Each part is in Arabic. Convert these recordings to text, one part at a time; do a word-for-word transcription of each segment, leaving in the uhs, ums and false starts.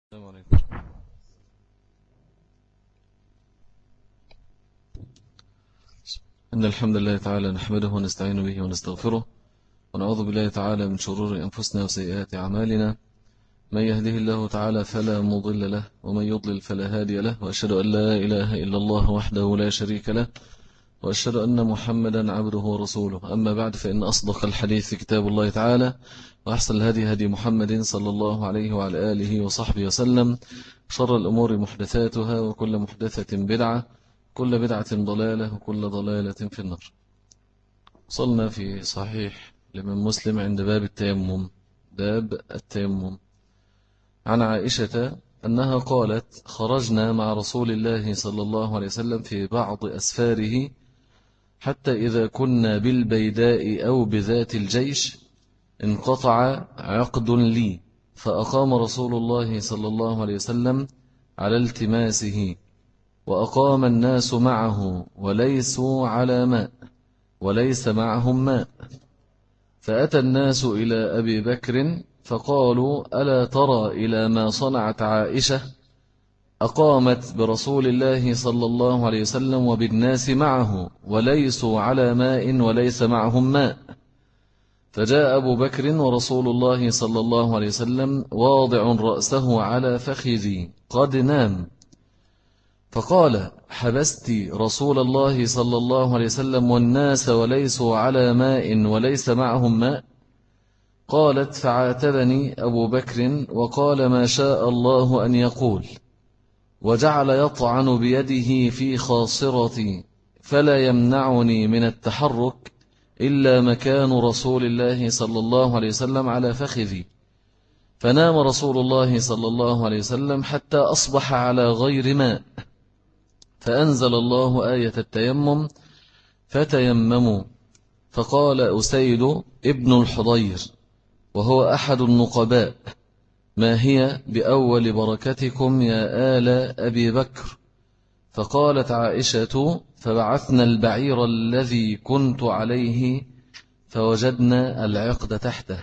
السلام عليكم. إن الحمد لله تعالى نحمده ونستعين به ونستغفره ونعوذ بالله تعالى من شرور أنفسنا وسيئات أعمالنا. من يهده الله تعالى فلا مضل له ومن يضلل فلا هادي له، وأشهد أن لا إله إلا الله وحده لا شريك له، وأشهد أن محمدا عبده ورسوله. أما بعد، فإن أصدق الحديث كتاب الله تعالى، وأحسن الهدي هدي محمد صلى الله عليه وعلى آله وصحبه وسلم. شر الأمور محدثاتها، وكل محدثة بدعة، كل بدعة ضلالة، وكل ضلالة في النار. وصلنا في صحيح لمن مسلم عند باب التيمم، باب التيمم، عن عائشة أنها قالت: خرجنا مع رسول الله صلى الله عليه وسلم في بعض أسفاره، حتى إذا كنا بالبيداء أو بذات الجيش انقطع عقد لي، فأقام رسول الله صلى الله عليه وسلم على التماسه، وأقام الناس معه وليسوا على ماء وليس معهم ماء. فأتى الناس إلى أبي بكر فقالوا: ألا ترى إلى ما صنعت عائشة؟ أقامت برسول الله صلى الله عليه وسلم وبالناس معه وليسوا على ماء وليس معهم ماء. فجاء أبو بكر ورسول الله صلى الله عليه وسلم واضع رأسه على فخذي قد نام، فقال: حبست رسول الله صلى الله عليه وسلم والناس وليسوا على ماء وليس معهم ماء؟ قالت: فعاتبني أبو بكر وقال ما شاء الله أن يقول، وجعل يطعن بيده في خاصرتي، فلا يمنعني من التحرك إلا مكان رسول الله صلى الله عليه وسلم على فخذي. فنام رسول الله صلى الله عليه وسلم حتى أصبح على غير ماء، فأنزل الله آية التيمم: فتيمموا. فقال أسيد ابن الحضير وهو أحد النقباء: ما هي بأول بركتكم يا آل أبي بكر؟ فقالت عائشة: فبعثنا البعير الذي كنت عليه فوجدنا العقد تحته.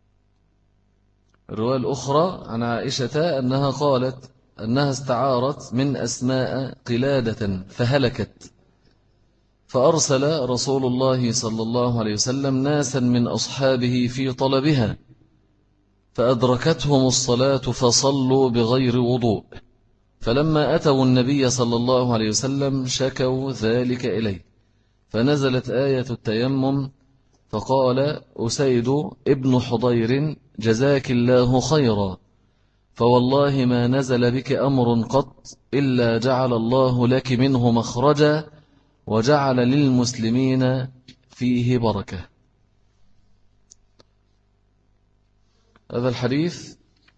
الرواية الأخرى عن عائشة أنها قالت أنها استعارت من أسماء قلادة فهلكت، فأرسل رسول الله صلى الله عليه وسلم ناسا من أصحابه في طلبها، فأدركتهم الصلاة فصلوا بغير وضوء. فلما أتوا النبي صلى الله عليه وسلم شكوا ذلك إليه، فنزلت آية التيمم. فقال أسيد ابن حضير: جزاك الله خيرا، فوالله ما نزل بك أمر قط إلا جعل الله لك منه مخرجا وجعل للمسلمين فيه بركة. هذا الحديث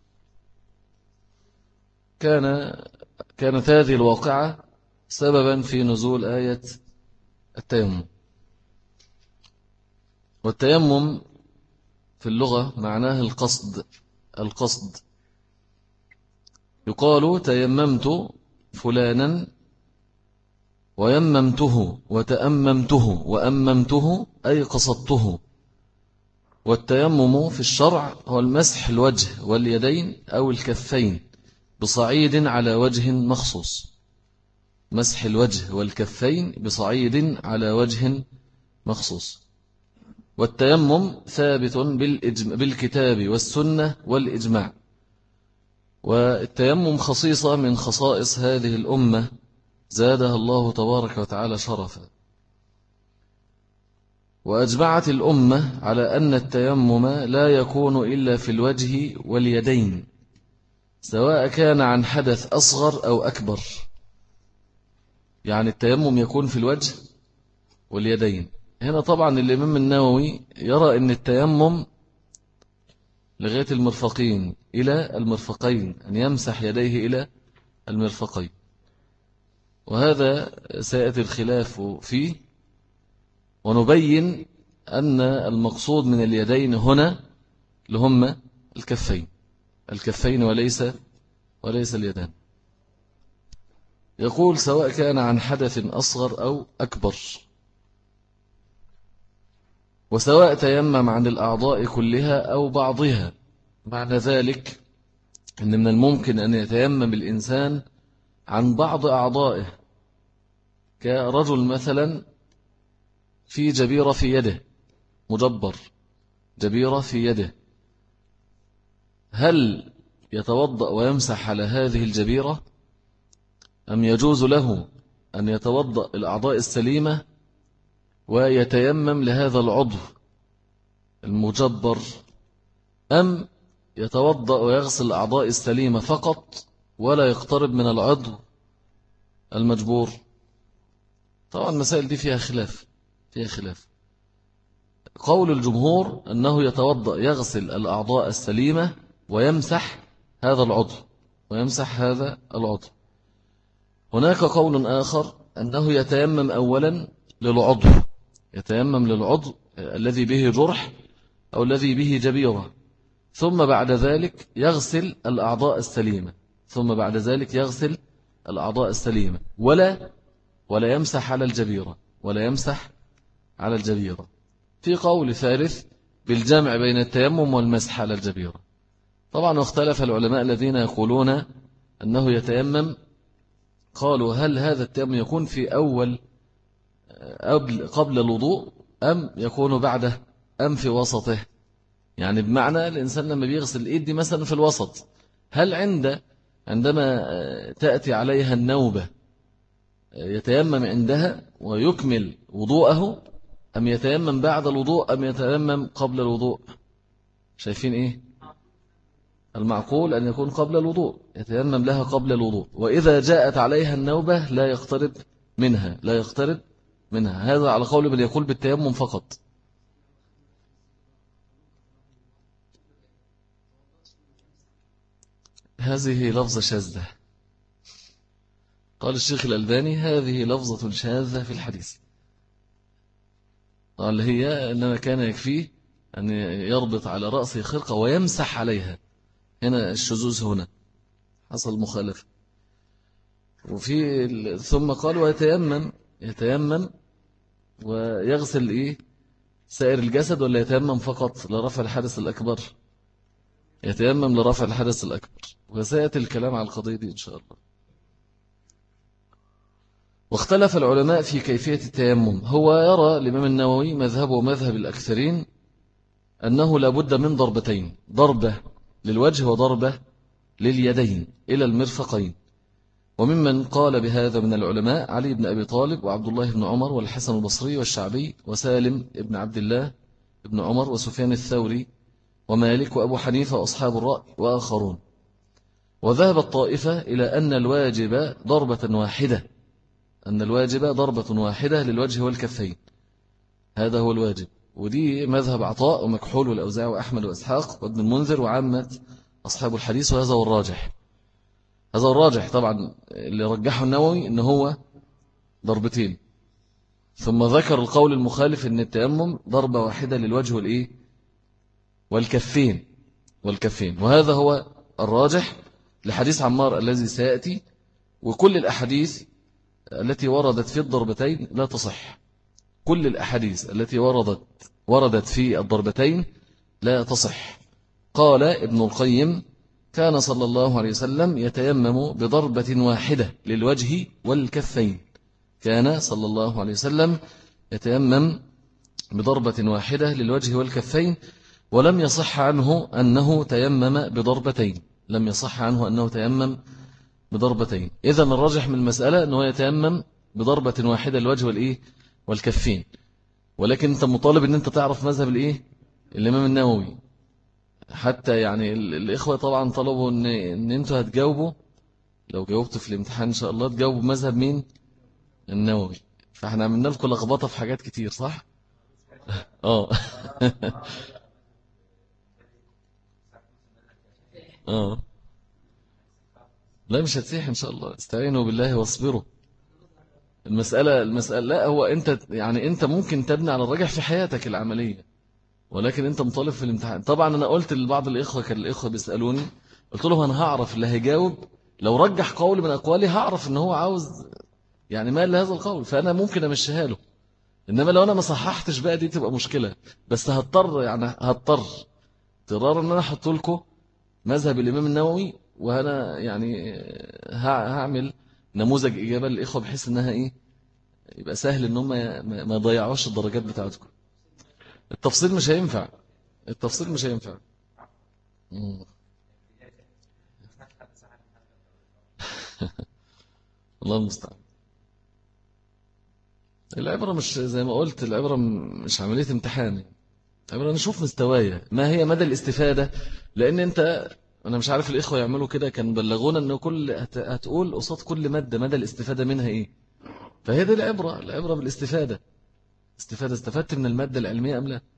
كان كانت هذه الواقعة سببا في نزول آية التيمم. والتيمم في اللغة معناه القصد. القصد يقال تيممت فلانا ويممته وتأممته وأممته، أي قصدته. والتيمم في الشرع هو المسح الوجه واليدين أو الكفين بصعيد على وجه مخصوص. مسح الوجه والكفين بصعيد على وجه مخصوص. والتيمم ثابت بالكتاب والسنة والإجماع. والتيمم خصيصة من خصائص هذه الأمة زادها الله تبارك وتعالى شرفا. وأجمعت الأمة على أن التيمم لا يكون إلا في الوجه واليدين، سواء كان عن حدث أصغر أو أكبر. يعني التيمم يكون في الوجه واليدين. هنا طبعا الإمام النووي يرى أن التيمم لغاية المرفقين إلى المرفقين، أن يمسح يديه إلى المرفقين، وهذا سيأتي الخلاف فيه. ونبين أن المقصود من اليدين هنا لهم الكفين الكفين وليس وليس اليدان. يقول سواء كان عن حدث أصغر أو أكبر، وسواء تيمم عن الأعضاء كلها أو بعضها. معنى ذلك إن من الممكن أن يتيمم الإنسان عن بعض أعضائه، كرجل مثلا في جبيرة في يده، مجبر جبيرة في يده، هل يتوضأ ويمسح على هذه الجبيرة أم يجوز له أن يتوضأ الأعضاء السليمة ويتيمم لهذا العضو المجبر، أم يتوضأ ويغسل الأعضاء السليمة فقط ولا يقترب من العضو المجبور؟ طبعا المسائل دي فيها خلاف فيها خلاف قول الجمهور أنه يتوضأ يغسل الأعضاء السليمة ويمسح هذا العضو ويمسح هذا العضو. هناك قول آخر أنه يتيمم أولا للعضو، يتيمم للعضو الذي به جرح أو الذي به جبيرة، ثم بعد ذلك يغسل الأعضاء السليمة ثم بعد ذلك يغسل الأعضاء السليمة ولا ولا يمسح على الجبيرة ولا يمسح على الجبيرة. في قول ثالث بالجمع بين التيمم والمسح على الجبيرة. طبعا واختلف العلماء الذين يقولون أنه يتيمم، قالوا هل هذا التيمم يكون في أول قبل الوضوء أم يكون بعده أم في وسطه؟ يعني بمعنى الإنسان لما بيغسل الإيد دي مثلا في الوسط، هل عند عندما تأتي عليها النوبة يتيمم عندها ويكمل وضوءه، أم يتيمم بعد الوضوء أم يتيمم قبل الوضوء؟ شايفين إيه؟ المعقول أن يكون قبل الوضوء، يتيمم لها قبل الوضوء، وإذا جاءت عليها النوبة لا يقترب منها لا يقترب منها هذا على قول من يقول بالتيمم فقط. هذه لفظة شاذة، قال الشيخ الألباني هذه لفظة شاذة في الحديث، قال هي أنما كان يكفيه أن يربط على رأسه خرقة ويمسح عليها، هنا الشذوذ هنا حصل مخالفة. وفي ثم قال ويتيمم يتيمم ويغسل إيه سائر الجسد، ولا يتيمم فقط لرفع الحدث الأكبر؟ يتيمم لرفع الحدث الأكبر، وسيأتي الكلام على القضية دي إن شاء الله. واختلف العلماء في كيفية التيمم. هو يرى الإمام النووي مذهبه ومذهب الأكثرين أنه لابد من ضربتين، ضربة للوجه وضربة لليدين إلى المرفقين. وممن قال بهذا من العلماء علي بن أبي طالب وعبد الله بن عمر والحسن البصري والشعبي وسالم بن عبد الله بن عمر وسفيان الثوري ومالك وأبو حنيفة وأصحاب الرأي وآخرون. وذهب الطائفة إلى أن الواجب ضربة واحدة أن الواجب ضربة واحدة للوجه والكفين، هذا هو الواجب. ودي مذهب عطاء ومكحول والأوزاع وأحمد وإسحاق وابن المنذر وعامة أصحاب الحديث، وهذا هو الراجح هذا هو الراجح طبعا اللي رجحه النووي إن هو ضربتين، ثم ذكر القول المخالف إن التيمم ضربة واحدة للوجه والإيه والكفين والكفين وهذا هو الراجح لحديث عمار الذي سيأتي. وكل الأحاديث التي وردت في الضربتين لا تصح، كل الأحاديث التي وردت وردت في الضربتين لا تصح. قال ابن القيم كان صلى الله عليه وسلم يتيمم بضربة واحدة للوجه والكفين كان صلى الله عليه وسلم يتيمم بضربة واحدة للوجه والكفين ولم يصح عنه أنه تيمم بضربتين لم يصح عنه أنه تيمم بضربتين. إذن الراجح من المسألة أنه يتيمم بضربة واحدة للوجه والإيه والكفين. ولكن أنت مطالب أن أنت تعرف مذهب الإيه الإمام النووي، حتى يعني الإخوة طبعا طلبوا أن, إن أنتوا هتجاوبوا، لو جاوبتوا في الامتحان إن شاء الله تجاوبوا مذهب مين النووي. فإحنا عملنا لكم لخبطة في حاجات كتير صح؟ آه آه لا مش هتسيح إن شاء الله، استعينوا بالله واصبروا. المسألة المسألة لا هو أنت يعني أنت ممكن تبني على الرجح في حياتك العملية، ولكن أنت مطالب في الامتحان. طبعا أنا قلت لبعض الإخوة كان الإخوة بيسألوني، قلت له أنا هعرف اللي هيجاوب لو رجح قول من أقوالي هعرف إن هو عاوز يعني مال لهذا القول، فأنا ممكن أمشيها له. إنما لو أنا ما صححتش بقى دي تبقى مشكلة، بس هضطر يعني هضطر اضطرار إن أنا أحط لكم مذهب الإمام النووي وأنا يعني هعمل نموذج إجابة للإخوة بحيث أنها إيه يبقى سهل أنهم ما يضيعوش الدرجات بتاعتكم. التفصيل مش هينفع، التفصيل مش هينفع. الله المستعان. العبرة مش زي ما قلت، العبرة مش عملية امتحان، العبرة نشوف مستوايا ما هي مدى الاستفادة. لأن أنت، أنا مش عارف الإخوة يعملوا كده، كان بلغونا أنه كل هتقول قصاد كل مادة مدى الاستفادة منها إيه. فهي دي العبرة، العبرة بالاستفادة. استفادة، استفدت من المادة العلمية أم لا.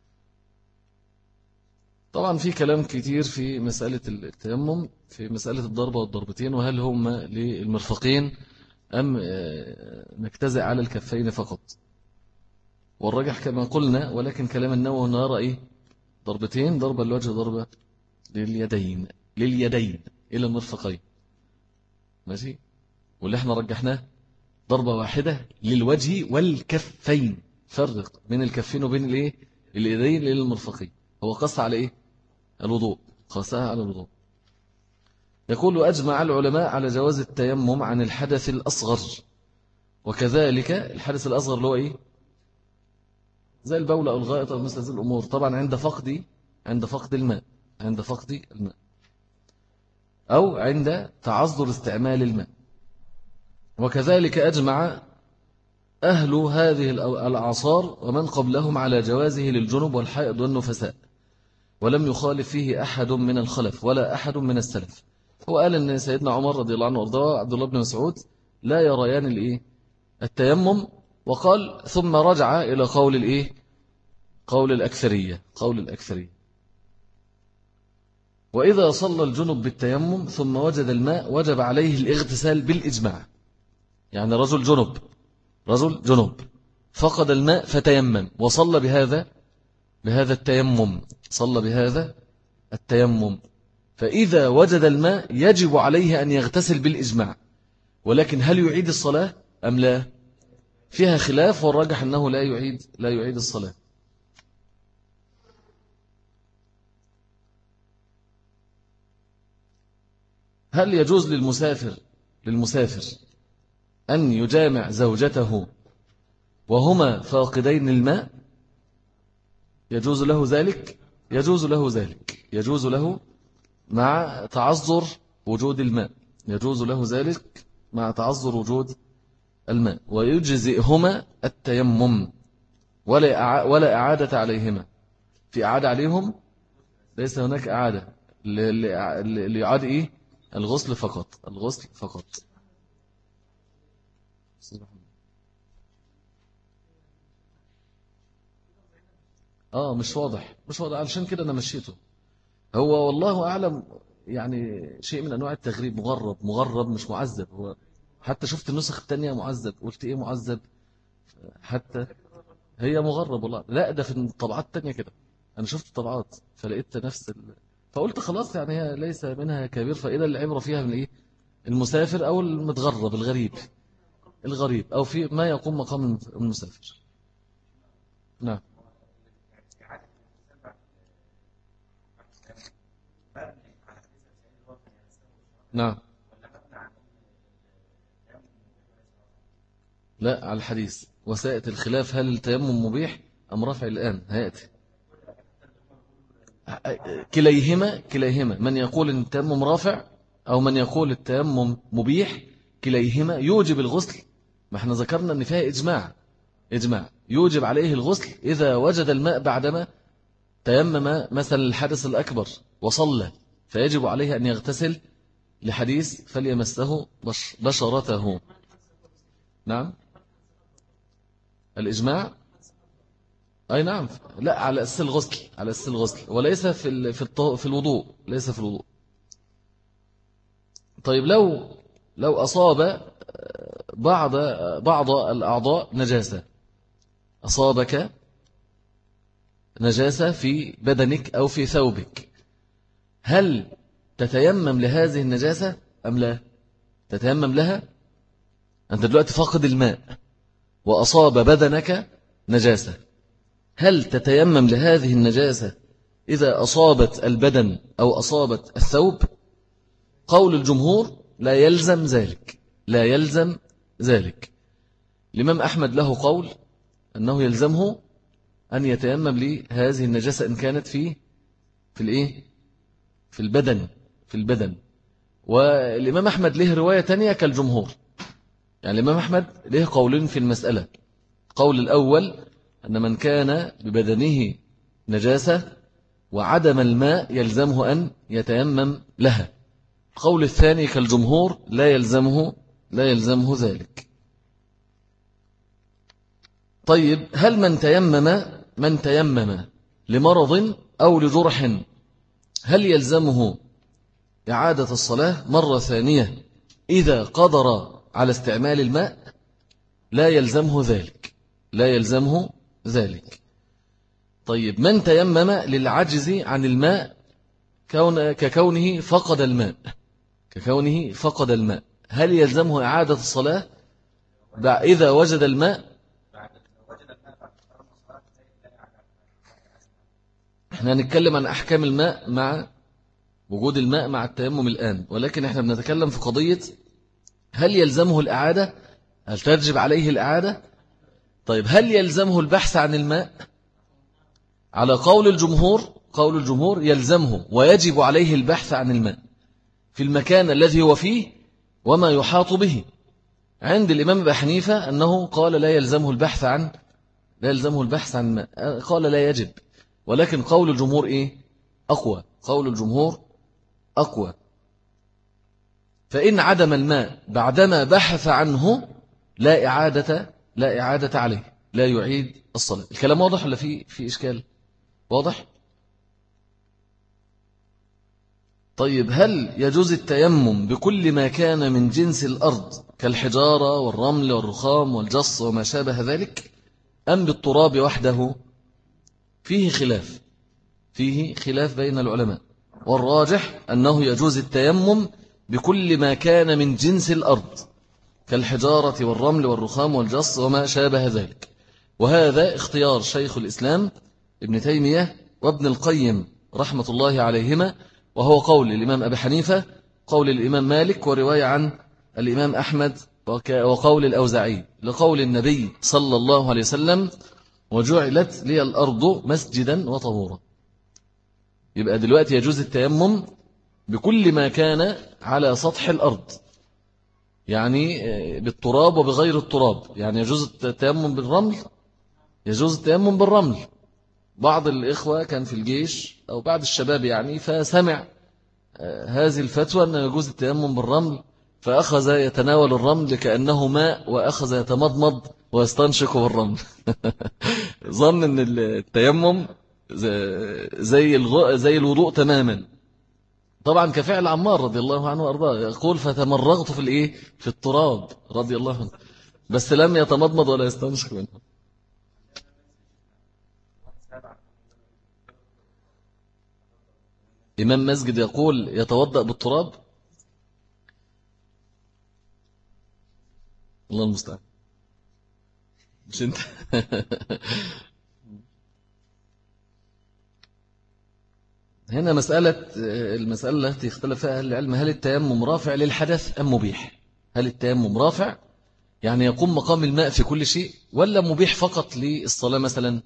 طبعا في كلام كتير في مسألة التيمم، في مسألة الضربة والضربتين، وهل هم للمرفقين أم نجتزئ على الكفين فقط. والرجح كما قلنا، ولكن كلام النووي نرى إيه، ضربتين، ضربة للوجه، ضربة لليدين، لليدين إلى المرفقين، ماشي. واللي احنا رجحناه ضربة واحدة للوجه والكفين، فرق بين الكفين وبين الايه، اليدين للمرفقين. هو قص على ايه، الوضوء، قصها على الوضوء. يقول أجمع العلماء على جواز التيمم عن الحدث الأصغر، وكذلك الحدث الأصغر اللي هو إيه، زي البول أو الغائط أو مثل هذه الأمور، طبعا عند فقد عند فقد الماء، عند فقد الماء أو عند تعذر استعمال الماء. وكذلك أجمع أهل هذه الأعصار ومن قبلهم على جوازه للجنب والحائض والنفساء، ولم يخالف فيه أحد من الخلف ولا أحد من السلف. هو قال أن سيدنا عمر رضي الله عنه وارضاه عبد الله بن مسعود لا يريان الإيه، التيمم، وقال ثم رجع إلى قول الإيه، قول الأكثرية، قول الأكثرية. وإذا صلى الجنب بالتيمم ثم وجد الماء وجب عليه الاغتسال بالإجماع. يعني رجل جنب، رجل جنب فقد الماء فتيمم وصلى بهذا بهذا التيمم، صلى بهذا التيمم، فإذا وجد الماء يجب عليه أن يغتسل بالإجماع. ولكن هل يعيد الصلاة أم لا، فيها خلاف، والراجح أنه لا يعيد لا يعيد الصلاة. هل يجوز للمسافر للمسافر أن يجامع زوجته وهما فاقدين الماء؟ يجوز له ذلك، يجوز له ذلك، يجوز له مع تعذر وجود الماء، يجوز له ذلك مع تعذر وجود الماء، ويجزئهما التيمم ولا ولا إعادة عليهما. في إعادة عليهم ليس هناك إعادة، لإعادة إيه، الغسل فقط، الغسل فقط. آه مش واضح، مش واضح، علشان كده أنا مشيته. هو والله أعلم، يعني شيء من أنواع التغريب، مغرب، مغرب مش معذب. هو حتى شفت النسخ التانية معذب، قلت إيه معذب، حتى هي مغرب والله. لا ده في الطبعات التانية كده، أنا شفت الطبعات فلقيت نفس ال... فقلت خلاص يعني هي ليس منها كبير، فإذا العبرة فيها من إيه، المسافر أو المتغرب، الغريب، الغريب أو في ما يقوم مقام المسافر. نعم. نعم. لا على الحديث، وسائة الخلاف هل التيمم مبيح أم رفع الآن هيأتي. كليهما كليهما من يقول أن التيمم رافع أو من يقول التيمم مبيح، كليهما يوجب الغسل. ما احنا ذكرنا أن فيها إجماع، إجماع يوجب عليه الغسل إذا وجد الماء بعدما تيمم مثل الحدث الأكبر وصلى، فيجب عليه أن يغتسل لحديث فليمسه بشرته. نعم الإجماع، أي نعم، لا على أساس الغسل، على أساس الغسل وليس في في في الوضوء، ليس في الوضوء. طيب لو لو أصاب بعض بعض الأعضاء نجاسة، أصابك نجاسة في بدنك أو في ثوبك، هل تتيمم لهذه النجاسة أم لا؟ تتيمم لها. أنت دلوقتي فاقد الماء وأصاب بدنك نجاسة، هل تتيمم لهذه النجاسة إذا أصابت البدن أو أصابت الثوب؟ قول الجمهور لا يلزم ذلك، لا يلزم ذلك. الإمام أحمد له قول أنه يلزمه أن يتيمم لهذه النجاسة إن كانت في في الإيه في البدن في البدن والإمام أحمد له رواية تانية كالجمهور. يعني الإمام أحمد له قولين في المسألة. قول الأول أن من كان ببدنه نجاسة وعدم الماء يلزمه أن يتيمم لها. القول الثاني كالجمهور لا يلزمه لا يلزمه ذلك. طيب هل من تيمم من تيمم لمرض أو لجرح هل يلزمه إعادة الصلاة مرة ثانية إذا قدر على استعمال الماء؟ لا يلزمه ذلك، لا يلزمه ذلك. طيب من تيمم للعجز عن الماء كون ككونه فقد الماء ككونه فقد الماء هل يلزمه إعادة الصلاة إذا وجد الماء؟ احنا هنتكلم عن أحكام الماء مع وجود الماء مع التيمم الآن، ولكن احنا بنتكلم في قضية هل يلزمه الإعادة؟ هل تجب عليه الإعادة؟ طيب هل يلزمه البحث عن الماء؟ على قول الجمهور قول الجمهور يلزمه ويجب عليه البحث عن الماء في المكان الذي هو فيه وما يحاط به. عند الإمام أبي حنيفة أنه قال لا يلزمه البحث عن لا يلزمه البحث عن الماء، قال لا يجب. ولكن قول الجمهور إيه؟ أقوى. قول الجمهور أقوى. فإن عدم الماء بعدما بحث عنه لا إعادة لا إعادة عليه، لا يعيد الصلاة. الكلام واضح ولا في في إشكال؟ واضح؟ طيب هل يجوز التيمم بكل ما كان من جنس الأرض كالحجارة والرمل والرخام والجص وما شابه ذلك أم بالتراب وحده؟ فيه خلاف فيه خلاف بين العلماء، والراجح أنه يجوز التيمم بكل ما كان من جنس الأرض كالحجارة والرمل والرخام والجص وما شابه ذلك. وهذا اختيار شيخ الإسلام ابن تيمية وابن القيم رحمة الله عليهما، وهو قول الإمام أبي حنيفة، قول الإمام مالك، ورواية عن الإمام أحمد، وقول الأوزاعي لقول النبي صلى الله عليه وسلم وجعلت لي الأرض مسجدا وطهورا. يبقى دلوقتي يجوز التيمم بكل ما كان على سطح الأرض، يعني بالتراب وبغير التراب. يعني يجوز التيمم بالرمل، يجوز التيمم بالرمل. بعض الإخوة كان في الجيش أو بعض الشباب يعني فسمع هذه الفتوى أن يجوز التيمم بالرمل، فأخذ يتناول الرمل كأنه ماء وأخذ يتمضمض ويستنشق بالرمل. ظن أن التيمم زي زي الوضوء تماما. طبعا كفعل عمار رضي الله عنه وأرضاه، يقول فتمرغت في الإيه في التراب رضي الله عنه، بس لم يتمضمض ولا يستنشق منه. إمام مسجد يقول يتوضأ بالتراب؟ الله المستعان. مش انت. هنا مسألة المسألة التي اختلف فيها أهل العلم، هل التيمم رافع للحدث أم مبيح؟ هل التيمم رافع يعني يقوم مقام الماء في كل شيء، ولا مبيح فقط للصلاة مثلا؟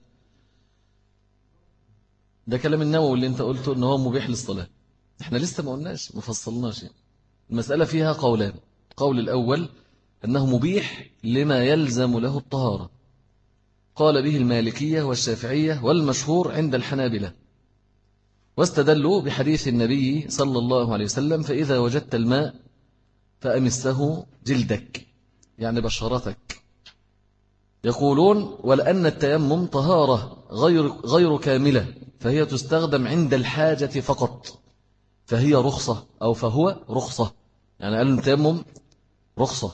ده كلام النووي اللي انت قلته ان هو مبيح للصلاة. احنا لسه ما قلناش ما فصلناش يعني. المسألة فيها قولان. القول الأول أنه مبيح لما يلزم له الطهارة، قال به المالكية والشافعية والمشهور عند الحنابلة، واستدلوا بحديث النبي صلى الله عليه وسلم فإذا وجدت الماء فأمسه جلدك، يعني بشرتك. يقولون ولأن التيمم طهارة غير, غير كاملة، فهي تستخدم عند الحاجة فقط، فهي رخصة أو فهو رخصة. يعني قالوا التيمم رخصة.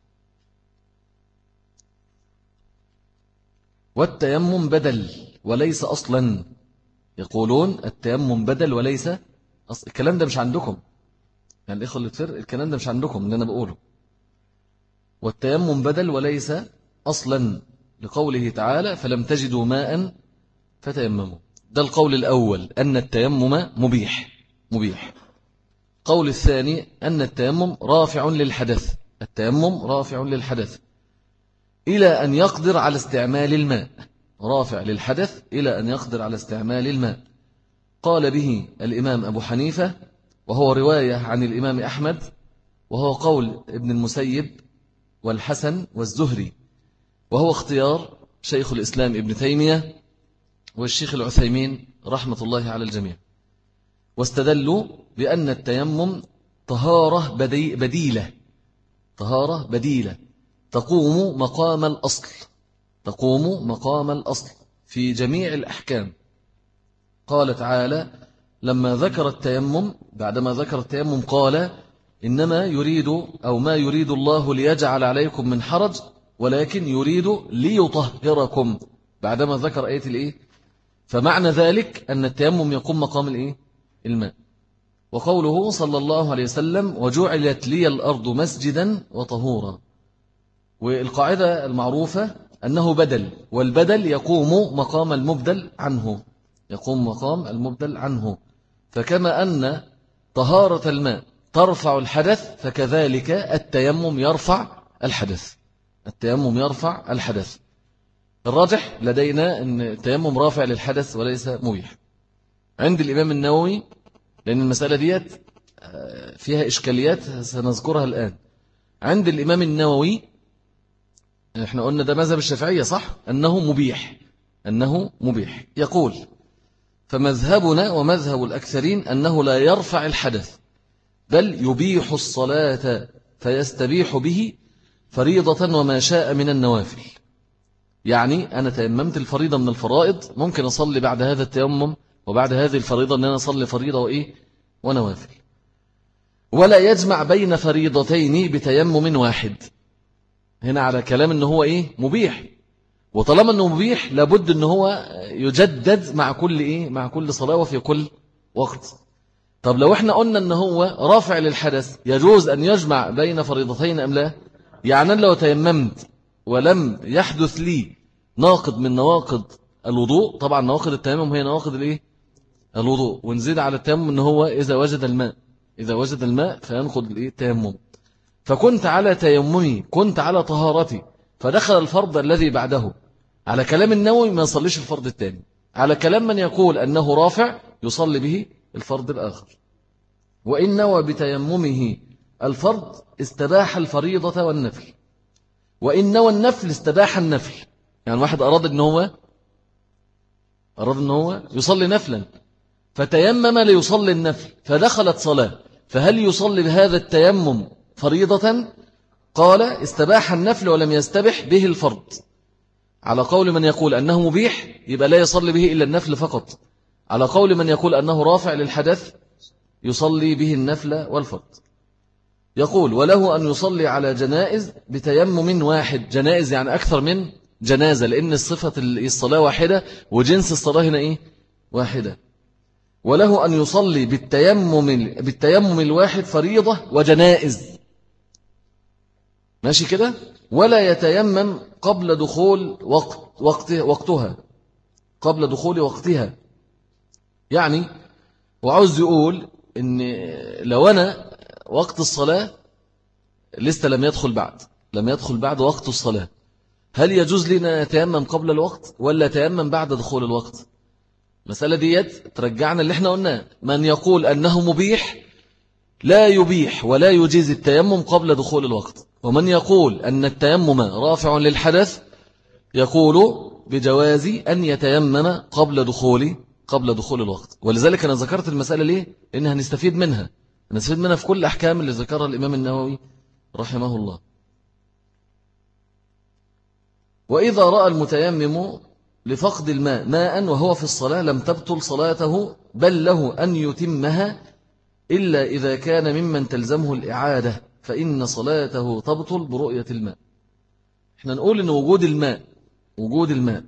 والتيمم بدل وليس أصلا. يقولون التيمم بدل وليس أصل. الكلام ده مش عندكم يعني الإخوة اللي تفر، الكلام ده مش عندكم اللي أنا بقوله. والتيمم بدل وليس أصلا، لقوله تعالى فلم تجدوا ماء فتيمموا. ده القول الأول أن التيمم مبيح مبيح. القول الثاني أن التيمم رافع للحدث، التيمم رافع للحدث إلى أن يقدر على استعمال الماء، رافع للحدث إلى أن يقدر على استعمال الماء. قال به الإمام أبو حنيفة، وهو رواية عن الإمام أحمد، وهو قول ابن المسيب والحسن والزهري، وهو اختيار شيخ الإسلام ابن تيمية والشيخ العثيمين رحمة الله على الجميع. واستدلوا بأن التيمم طهارة بديلة، طهارة بديلة تقوم مقام الأصل، تقوم مقام الأصل في جميع الأحكام. قال تعالى لما ذكر التيمم، بعدما ذكر التيمم قال إنما يريد أو ما يريد الله ليجعل عليكم من حرج ولكن يريد ليطهركم، بعدما ذكر آية الإيه؟ فمعنى ذلك أن التيمم يقوم مقام الإيه؟ الماء. وقوله صلى الله عليه وسلم وجعلت لي الأرض مسجدا وطهورا، والقاعدة المعروفة أنه بدل، والبدل يقوم مقام المبدل عنه، يقوم مقام المبدل عنه. فكما أن طهارة الماء ترفع الحدث فكذلك التيمم يرفع الحدث، التيمم يرفع الحدث. الراجح لدينا أن التيمم رافع للحدث وليس مبيح. عند الإمام النووي، لأن المسألة ديت فيها إشكاليات سنذكرها الآن، عند الإمام النووي احنا قلنا ده مذهب الشافعية صح؟ أنه مبيح، أنه مبيح. يقول فمذهبنا ومذهب الأكثرين أنه لا يرفع الحدث بل يبيح الصلاة فيستبيح به فريضة وما شاء من النوافل. يعني أنا تيممت الفريضة من الفرائض، ممكن أصلي بعد هذا التيمم وبعد هذه الفريضة أن أنا أصلي فريضة وإيه ونوافل، ولا يجمع بين فريضتين بتيمم واحد. هنا على كلام أنه هو إيه مبيح، وطالما أنه مبيح لابد أنه هو يجدد مع كل إيه مع كل صلاة وفي كل وقت. طب لو احنا قلنا أنه هو رافع للحدث يجوز أن يجمع بين فريضتين أم لا؟ يعني لو تيممت ولم يحدث لي ناقض من نواقض الوضوء، طبعا نواقض التيمم هي نواقض الإيه الوضوء، ونزيد على التيمم أنه هو إذا وجد الماء، إذا وجد الماء فينقض الإيه التيمم. فكنت على تيممي، كنت على طهارتي، فدخل الفرض الذي بعده. على كلام النووي ما يصليش الفرض الثاني، على كلام من يقول أنه رافع يصلي به الفرض الآخر. وإن نوى بتيممه الفرض استباح الفريضة والنفل، وإن نوى النفل استباح النفل. يعني واحد أراد أنه هو أراد أنه هو يصلي نفلا فتيمم ليصلي النفل فدخلت صلاة، فهل يصلي بهذا التيمم فريضة؟ قال استباح النفل ولم يستبح به الفرض. على قول من يقول أنه مبيح يبقى لا يصلي به إلا النفل فقط، على قول من يقول أنه رافع للحدث يصلي به النفل والفرض. يقول وله أن يصلي على جنائز بتيمم واحد، جنائز يعني أكثر من جنازة، لأن الصفة الصلاة واحدة وجنس الصلاة هنا إيه واحدة. وله أن يصلي بالتيمم بالتيمم الواحد فريضة وجنائز، ماشي كده، ولا يتيمم قبل دخول وقت وقت وقتها، قبل دخول وقتها. يعني وعاوز يقول إن لو أنا وقت الصلاة لسه لم يدخل بعد لم يدخل بعد وقت الصلاة، هل يجوز لنا نتيمم قبل الوقت ولا تيمم بعد دخول الوقت؟ مسألة ديت ترجعنا اللي احنا قلناه، من يقول أنه مبيح لا يبيح ولا يجيز التيمم قبل دخول الوقت، ومن يقول أن التيمم رافع للحدث يقول بجواز أن يتيمم قبل دخول قبل دخول الوقت. ولذلك أنا ذكرت المسألة ليه؟ لأنها نستفيد منها نستفيد منها في كل أحكام اللي ذكرها الإمام النووي رحمه الله. وإذا رأى المتيمم لفقد الماء ماء وهو في الصلاة لم تبطل صلاته، بل له أن يتمها إلا إذا كان ممن تلزمه الإعادة، فإن صلاته تبطل برؤية الماء. احنا نقول إن وجود الماء وجود الماء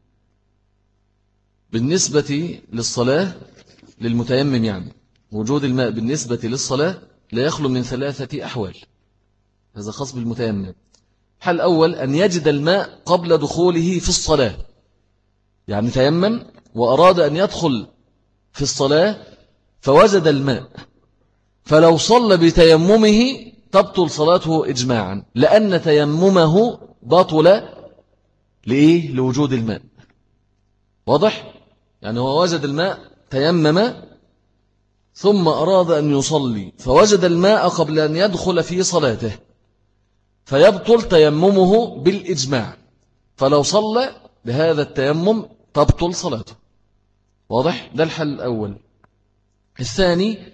بالنسبة للصلاة للمتيمم، يعني وجود الماء بالنسبة للصلاة لا يخلو من ثلاثة أحوال، هذا خاص بالمتيمم. الحال الأول أن يجد الماء قبل دخوله في الصلاة، يعني تيمم وأراد أن يدخل في الصلاة فوجد الماء، فلو صلى بتيممه تبطل صلاته إجماعا، لأن تيممه بطل لإيه؟ لوجود الماء. واضح؟ يعني هو وجد الماء تيمم ثم أراد أن يصلي فوجد الماء قبل أن يدخل في صلاته فيبطل تيممه بالإجماع، فلو صلى بهذا التيمم تبطل صلاته. واضح؟ ده الحل الأول. الثاني،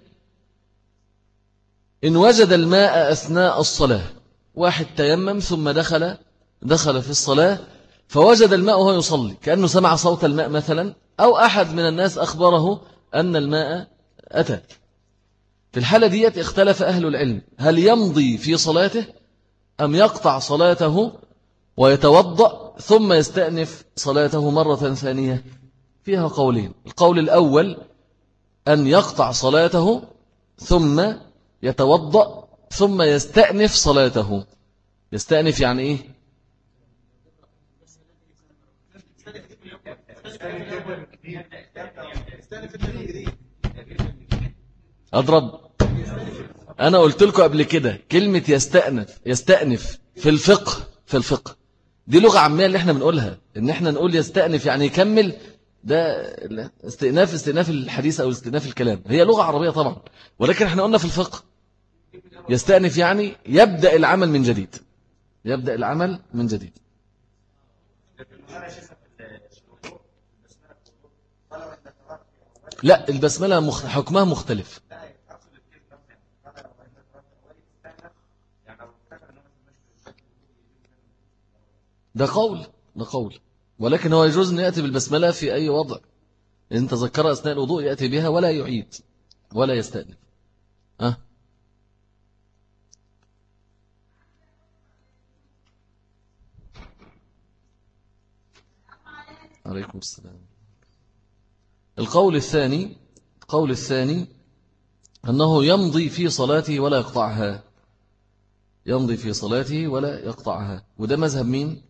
إن وجد الماء أثناء الصلاة، واحد تيمم ثم دخل دخل في الصلاة فوجد الماء وهو يصلي، كأنه سمع صوت الماء مثلا، أو أحد من الناس أخبره أن الماء أتى. في الحالة ديت اختلف أهل العلم، هل يمضي في صلاته أم يقطع صلاته ويتوضأ ثم يستأنف صلاته مرة ثانية؟ فيها قولين. القول الأول أن يقطع صلاته ثم يتوضأ ثم يستأنف صلاته. يستأنف يعني إيه؟ أضرب. أنا قلت لكم قبل كده كلمة يستأنف يستأنف في الفقه في الفقه دي لغة عامية اللي احنا بنقولها، إن احنا نقول يستأنف يعني يكمل. ده استئناف استئناف الحديث أو استئناف الكلام، هي لغة عربية طبعا، ولكن احنا قلنا في الفقه يستأنف يعني يبدأ العمل من جديد، يبدأ العمل من جديد. لا، البسملة مخ... حكمها مختلف. ده قول ده قول ولكن هو يجوز أن يأتي بالبسملة في أي وضع، إن تذكر أثناء الوضوء يأتي بها ولا يعيد ولا يستأنف. أه؟ عليكم السلام. القول الثاني القول الثاني أنه يمضي في صلاته ولا يقطعها، يمضي في صلاته ولا يقطعها. وده مذهب مين؟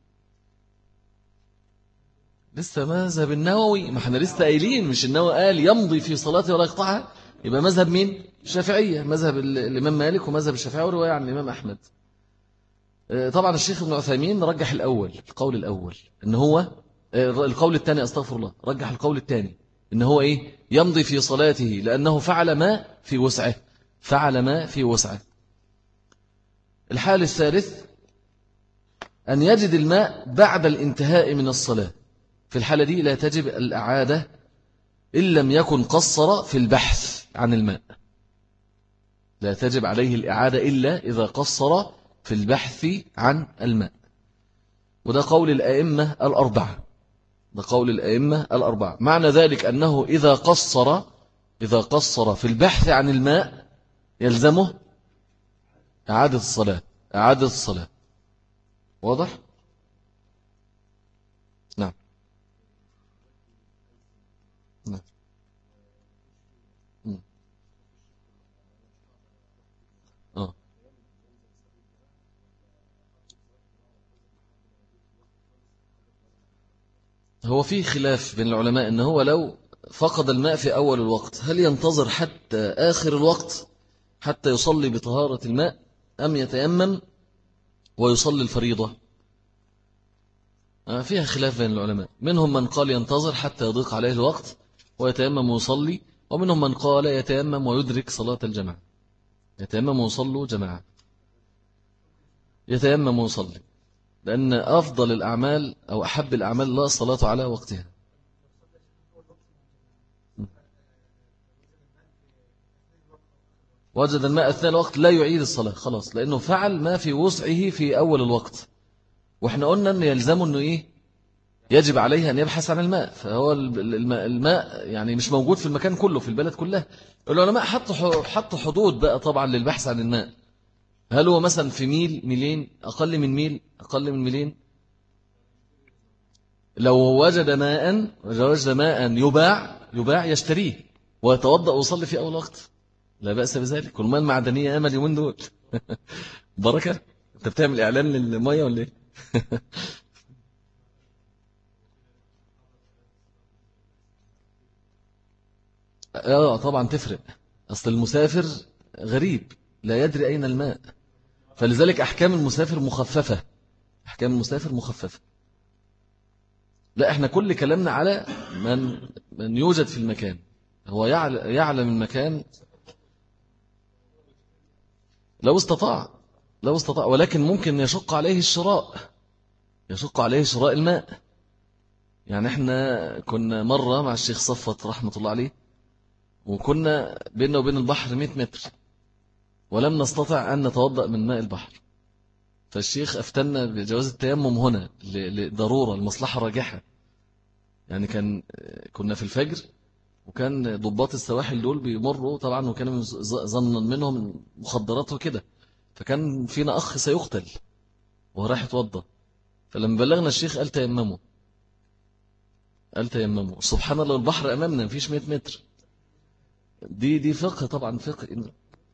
لسه مذهب النووي، ما احنا لسه قايلين مش النووي قال يمضي في صلاته ولا يقطعها؟ يبقى مذهب مين؟ الشافعية، مذهب الإمام مالك ومذهب الشافعي ورواية عن الإمام أحمد. طبعا الشيخ ابن عثيمين رجح الأول، القول الأول إن هو القول الثاني أستغفر الله رجح القول الثاني إن هو إيه؟ يمضي في صلاته لأنه فعل ما في وسعه، فعل ما في وسعه. الحال الثالث أن يجد الماء بعد الانتهاء من الصلاة، في الحالة دي لا تجب الإعادة إن لم يكن قصر في البحث عن الماء، لا تجب عليه الإعادة إلا إذا قصر في البحث عن الماء. وده قول الأئمة الأربعة، ده قول الأئمة الأربعة. معنى ذلك أنه إذا قصر إذا قصر في البحث عن الماء يلزمه إعادة الصلاة إعادة الصلاة. واضح؟ نعم نعم. آه. هو في خلاف بين العلماء أنه هو لو فقد الماء في أول الوقت هل ينتظر حتى آخر الوقت حتى يصلي بطهارة الماء أم يتيمم ويصلي الفريضة؟ فيها خلاف بين العلماء، منهم من قال ينتظر حتى يضيق عليه الوقت ويتيمم ويصلي، ومنهم من قال يتيمم ويدرك صلاة الجماعة، يتيمم ويصلوا جماعة، يتيمم ويصلي، لأن أفضل الأعمال أو أحب الأعمال الله الصلاة على وقتها. وجد الماء أثناء الوقت لا يعيد الصلاة خلاص، لأنه فعل ما في وسعه في أول الوقت، وإحنا قلنا أن يلزمه أنه إيه؟ يجب عليه أن يبحث عن الماء، فهو الماء, الماء يعني مش موجود في المكان كله في البلد كلها. العلماء حطوا حطوا حدود بقى طبعا للبحث عن الماء، هل هو مثلا في ميل ميلين أقل من ميل أقل من ميلين؟ لو وجد ماء وجد ماء يباع يباع يشتريه ويتوضأ ويصلي في أول وقت، لا بأس بذلك. كل ما المعدنية أمل يومين دول بركة. أنت بتعمل إعلان للمية ولا إيه؟ آه طبعا تفرق أصل المسافر غريب لا يدري أين الماء، فلذلك أحكام المسافر مخففة، أحكام المسافر مخففة. لا احنا كل كلامنا على من من يوجد في المكان، هو يعلم المكان لو استطاع، لو استطاع، ولكن ممكن يشق عليه الشراء، يشق عليه شراء الماء. يعني احنا كنا مرة مع الشيخ صفت رحمة الله عليه، وكنا بيننا وبين البحر مئة متر، ولم نستطع أن نتوضأ من ماء البحر. فالشيخ أفتنا بجواز التيمم هنا لضرورة المصلحة راجحة. يعني كان كنا في الفجر، وكان ضباط السواحل دول بيمروا طبعا، وكانوا ظنا منهم مخدرات وكده، فكان فينا أخ سيقتل وهو رايح يتوضأ. فلما بلغنا الشيخ قال تيمموا، قال تيمموا. سبحان الله، البحر أمامنا مفيش مئة متر. دي دي فقه طبعا، فقه.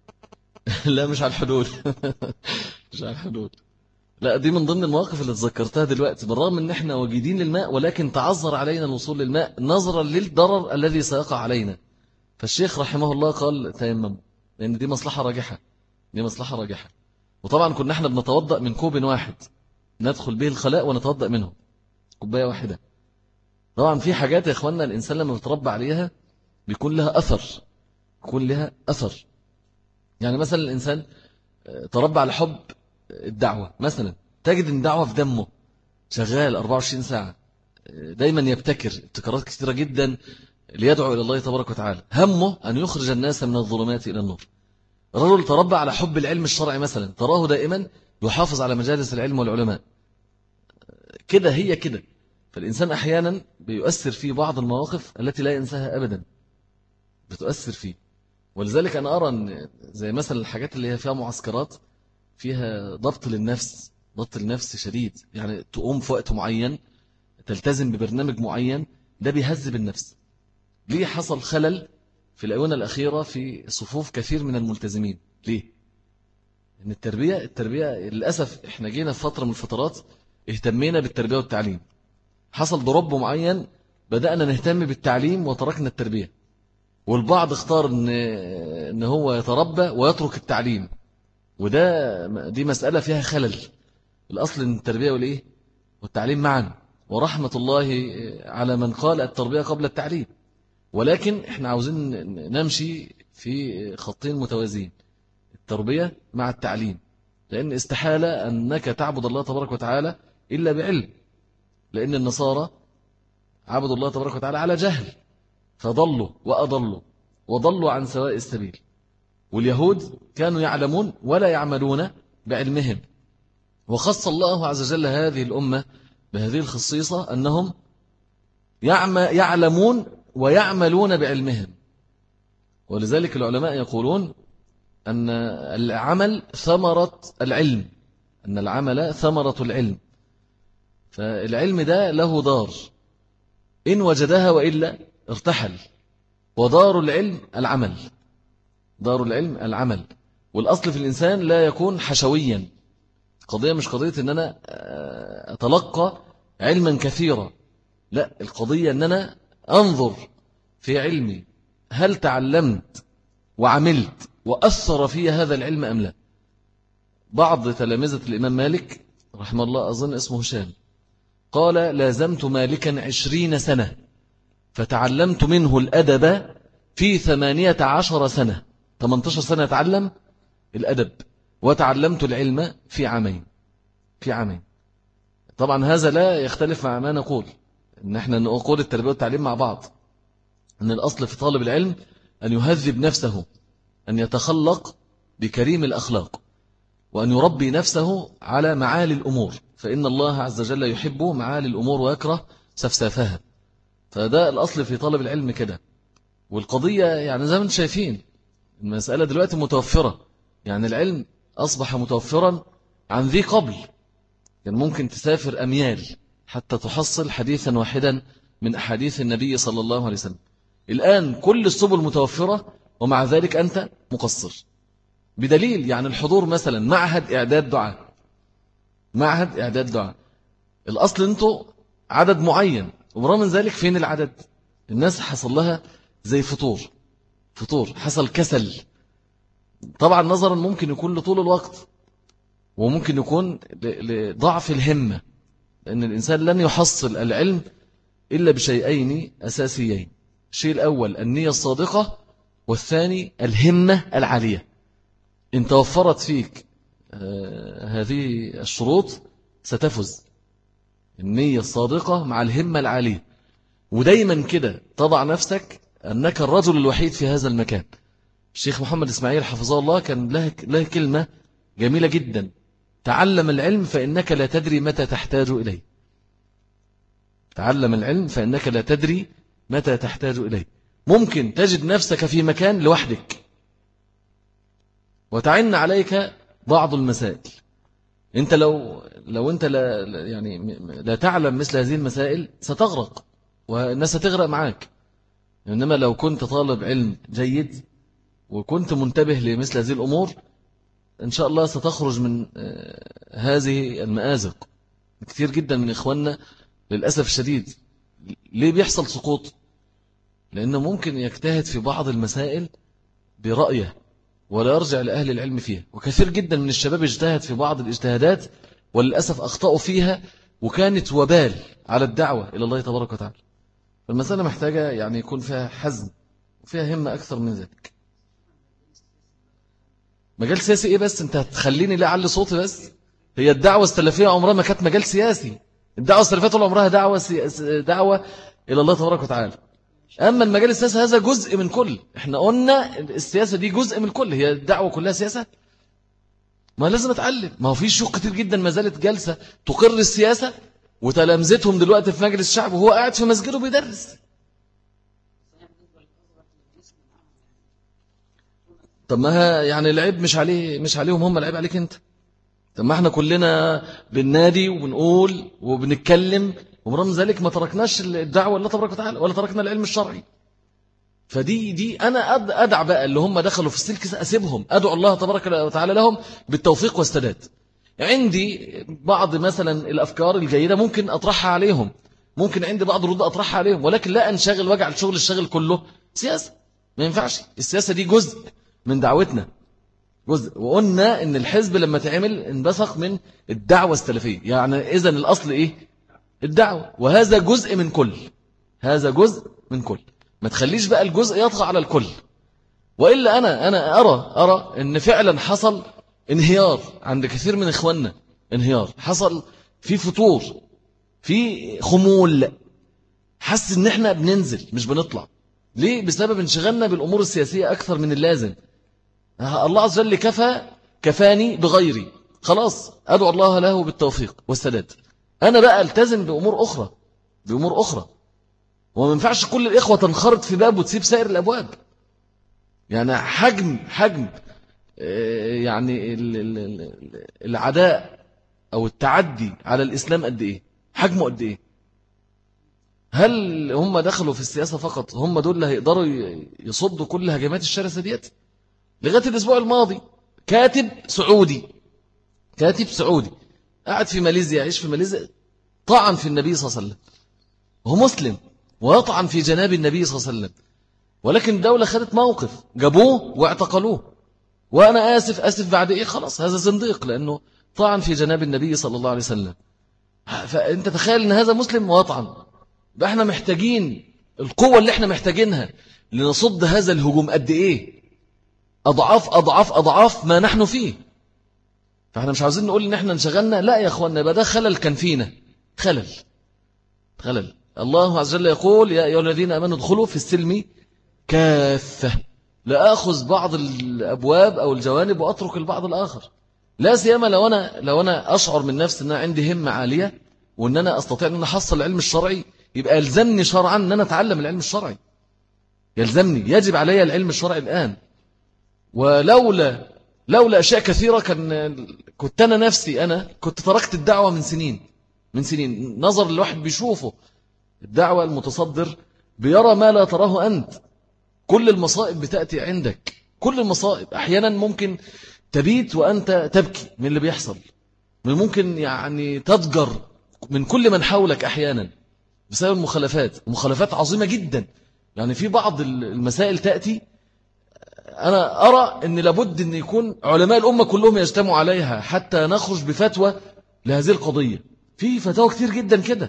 لا مش على الحدود مش على الحدود. لا دي من ضمن المواقف اللي تذكرتها دلوقتي، بالرغم ان احنا وجدين للماء، ولكن تعذر علينا الوصول للماء نظرا للضرر الذي سيقع علينا. فالشيخ رحمه الله قال تيمموا، لان دي مصلحة راجحة، دي مصلحة راجحة. وطبعا كنا احنا بنتوضأ من كوب واحد، ندخل به الخلاء ونتوضأ منه كوباية واحدة. طبعا في حاجات يا اخواننا الانسان لما بيتربى عليها بيكون لها اثر، يكون لها اثر. يعني مثلا الانسان تربى على حب الدعوة مثلا، تجد ان دعوة في دمه شغال أربعة وعشرين ساعة، دايما يبتكر ابتكارات كثيرة جدا ليدعو إلى الله تبارك وتعالى، همه أن يخرج الناس من الظلمات إلى النور. رجل تربى على حب العلم الشرعي مثلا، تراه دائما يحافظ على مجالس العلم والعلماء، كده هي كده. فالإنسان أحيانا بيؤثر في بعض المواقف التي لا ينساها أبدا، بتؤثر فيه. ولذلك أنا أرى أن زي مثلا الحاجات اللي هي فيها معسكرات، فيها ضبط للنفس، ضبط النفس شديد، يعني تقوم في وقت معين، تلتزم ببرنامج معين، ده بيهذب النفس. ليه حصل خلل في الآونة الأخيرة في صفوف كثير من الملتزمين؟ ليه؟ إن التربية التربية للأسف إحنا جينا في فترة من الفترات اهتمينا بالتربية والتعليم، حصل ضرب معين، بدأنا نهتم بالتعليم وتركنا التربية، والبعض اختار إن, إن هو يتربى ويترك التعليم، وده دي مسألة فيها خلل. الأصل إن التربية والإيه والتعليم معا، ورحمة الله على من قال التربية قبل التعليم. ولكن احنا عاوزين نمشي في خطين متوازيين، التربية مع التعليم، لأن استحالة أنك تعبد الله تبارك وتعالى إلا بعلم، لأن النصارى عبدوا الله تبارك وتعالى على جهل فضلوا وأضلوا وضلوا عن سواء السبيل، واليهود كانوا يعلمون ولا يعملون بعلمهم. وخص الله عز وجل هذه الأمة بهذه الخصيصة أنهم يعلمون ويعملون بعلمهم. ولذلك العلماء يقولون أن العمل ثمرة العلم، أن العمل ثمرة العلم. فالعلم ده له دار، إن وجدها وإلا ارتحل، ودار العلم العمل، دار العلم العمل. والأصل في الإنسان لا يكون حشويا، القضية مش قضية أن أنا أتلقى علما كثيرا، لا، القضية أن أنا أنظر في علمي هل تعلمت وعملت وأثر في هذا العلم أم لا. بعض تلامذة الإمام مالك رحمه الله، أظن اسمه هشام، قال لازمت مالكا عشرين سنة فتعلمت منه الأدب في ثمانية عشر سنة، ثمانية عشر سنة يتعلم الأدب، وتعلمت العلم في عامين، في عامين. طبعا هذا لا يختلف مع ما نقول، إن احنا نقول التربية والتعليم مع بعض، أن الأصل في طالب العلم أن يهذب نفسه، أن يتخلق بكريم الأخلاق، وأن يربي نفسه على معالي الأمور، فإن الله عز وجل يحب معالي الأمور ويكره سفسافها. فده الأصل في طالب العلم كده. والقضية يعني زي ما انتم شايفين المسألة دلوقتي متوفرة، يعني العلم أصبح متوفرا عن ذي قبل، يعني ممكن تسافر أميال حتى تحصل حديثا واحدا من أحاديث النبي صلى الله عليه وسلم. الآن كل السبل متوفرة، ومع ذلك أنت مقصر، بدليل يعني الحضور مثلا معهد إعداد دعاء، معهد إعداد دعاء، الأصل أنتوا عدد معين، وبرغم من ذلك فين العدد؟ الناس حصل لها زي فطور، فتور، حصل كسل. طبعا نظرا ممكن يكون لطول الوقت، وممكن يكون لضعف الهمة، لأن الإنسان لن يحصل العلم إلا بشيئين أساسيين. الشيء الأول النية الصادقة، والثاني الهمة العالية. إن توفرت فيك هذه الشروط ستفز. النية الصادقة مع الهمة العالية، ودايما كده تضع نفسك أنك الرجل الوحيد في هذا المكان. الشيخ محمد إسماعيل حفظه الله كان له, له كلمة جميلة جدا: تعلم العلم فإنك لا تدري متى تحتاج إليه. تعلم العلم فإنك لا تدري متى تحتاج إليه. ممكن تجد نفسك في مكان لوحدك وتعن عليك بعض المسائل. انت لو لو انت لا يعني لا تعلم مثل هذه المسائل ستغرق، والناس ستغرق معاك. إنما لو كنت طالب علم جيد وكنت منتبه لمثل هذه الأمور، إن شاء الله ستخرج من هذه المآزق. كثير جدا من إخواننا للأسف الشديد ليه بيحصل سقوط؟ لأنه ممكن يجتهد في بعض المسائل برأيه ولا يرجع لأهل العلم فيها. وكثير جدا من الشباب اجتهد في بعض الاجتهادات وللأسف أخطأوا فيها، وكانت وبال على الدعوة إلى الله تبارك وتعالى. فالمسألة محتاجة يعني يكون فيها حزم وفيها همة أكثر من ذلك. مجال سياسي إيه بس؟ أنت هتخليني لا أعلي صوتي بس؟ هي الدعوة السلفية عمرها ما كانت مجال سياسي. الدعوة السلفية طول عمرها دعوة سي... دعوة إلى الله تبارك وتعالى. أما المجال السياسي هذا جزء من كل. إحنا قلنا السياسة دي جزء من كل. هي الدعوة كلها سياسة؟ ما لازم أتعلم. ما هو في شيوخ كتير جدا ما زالت جالسة تقر السياسة، وتلامذتهم دلوقتي في مجلس الشعب وهو قاعد في مسجده بيدرس. طب ما يعني العيب مش عليه، مش عليهم هم، العيب عليك انت. طب ما احنا كلنا بننادي وبنقول وبنتكلم، ومرغم ذلك ما تركناش الدعوة الله تبارك وتعالى ولا تركنا العلم الشرعي. فدي دي انا ادعى بقى اللي هم دخلوا في السلك اسيبهم، ادعو الله تبارك وتعالى لهم بالتوفيق والسداد. عندي بعض مثلا الافكار الجيدة ممكن اطرحها عليهم، ممكن عندي بعض الرد اطرحها عليهم، ولكن لا انشغل واجعل شغل الشغل كله سياسة. ما ينفعش. السياسة دي جزء من دعوتنا، جزء. وقلنا ان الحزب لما تعمل انبثق من الدعوة السلفية. يعني اذا الاصل ايه؟ الدعوة. وهذا جزء من كل، هذا جزء من كل. ما تخليش بقى الجزء يطغى على الكل. وإلا أنا أنا أرى أرى إن فعلا حصل انهيار عند كثير من إخواننا. انهيار حصل، في فتور، في خمول. حس إن إحنا بننزل مش بنطلع. ليه؟ بسبب انشغلنا بالأمور السياسية أكثر من اللازم. الله عز وجل كفى كفاني بغيري، خلاص أدعو الله له بالتوفيق والسداد. أنا بقى التزم بأمور أخرى، بأمور أخرى. وما ينفعش كل الإخوة تنخرط في باب وتسيب سائر الأبواب. يعني حجم حجم يعني العداء أو التعدي على الإسلام قد إيه؟ حجمه قد إيه؟ هل هم دخلوا في السياسة فقط هم دول اللي هيقدروا يصدوا كل هجمات الشرسة ديت؟ لغاية الأسبوع الماضي كاتب سعودي، كاتب سعودي قاعد في ماليزيا، يعيش في ماليزيا، طعن في النبي صلى الله عليه وسلم. هو مسلم ويطعن في جناب النبي صلى الله عليه وسلم، ولكن الدولة خدت موقف، جابوه واعتقلوه. وأنا آسف آسف بعد إيه؟ خلاص هذا زنديق، لأنه طعن في جناب النبي صلى الله عليه وسلم. فأنت تخيل أن هذا مسلم ويطعن. بقى احنا محتاجين القوة اللي احنا محتاجينها لنصد هذا الهجوم قد إيه؟ أضعاف أضعاف أضعاف ما نحن فيه. فاحنا مش عاوزين نقول ان احنا انشغلنا، لا يا اخوانا، يبقى ده خلل كان فينا، خلل خلل. الله عز وجل يقول يا أيها الذين آمنوا ادخلوا في السلم كافة، لا أخذ بعض الأبواب أو الجوانب وأترك البعض الآخر. لا سيما لو أنا لو أنا أشعر من نفسي أن أنا عندي همة عالية وأن أنا أستطيع أن أنا أحصل العلم الشرعي، يبقى يلزمني شرعا أن أنا أتعلم العلم الشرعي. يلزمني، يجب علي العلم الشرعي الآن. ولولا لولا أشياء كثيرة كان كنت أنا نفسي أنا كنت تركت الدعوة من سنين من سنين. نظر الواحد بيشوفه الدعوة، المتصدر بيرى ما لا تراه أنت. كل المصائب بتأتي عندك، كل المصائب. أحيانا ممكن تبيت وأنت تبكي من اللي بيحصل، ممكن يعني تضجر من كل من حولك أحيانا بسبب المخالفات، مخالفات عظيمة جدا. يعني في بعض المسائل تأتي أنا أرى أن لابد أن يكون علماء الأمة كلهم يجتمعوا عليها حتى نخرج بفتوى لهذه القضية. في فتاوى كتير جدا كده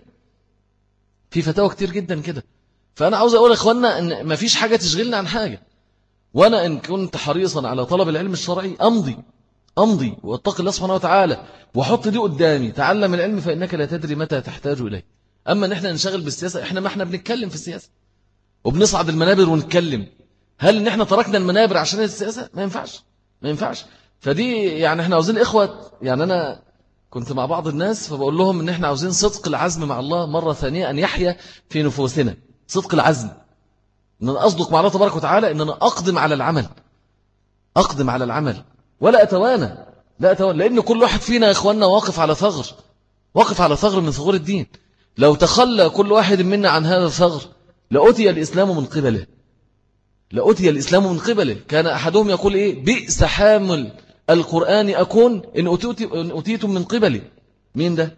في فتاوى كتير جدا كده فأنا عاوز أقول إخواننا أن ما فيش حاجة تشغلنا عن حاجة. وأنا إن كنت حريصا على طلب العلم الشرعي أمضي أمضي واتق الله سبحانه وتعالى وحط دي قدامي، تعلم العلم فإنك لا تدري متى تحتاج إليه. أما نحن ننشغل بالسياسة، إحنا ما إحنا بنتكلم في السياسة وبنصعد المنابر ونتكلم، هل إن إحنا تركنا المنابر عشان السياسة؟ ما ينفعش ما ينفعش. فدي يعني إحنا عاوزين إخوة، يعني أنا كنت مع بعض الناس فبقول لهم إن إحنا عاوزين صدق العزم مع الله مرة ثانية أن يحيا في نفوسنا، صدق العزم إن أنا أصدق مع الله تبارك وتعالى، إن أنا أقدم على العمل أقدم على العمل ولا أتوانى لا أتوانى لأن كل واحد فينا يا إخواننا واقف على ثغر واقف على ثغر من ثغور الدين. لو تخلى كل واحد منا عن هذا الثغر لأتي الإسلام من قبله لأتي الإسلام من قبله. كان أحدهم يقول إيه؟ بئس حامل القرآن أكون إن أتيتم من قبلي. مين ده؟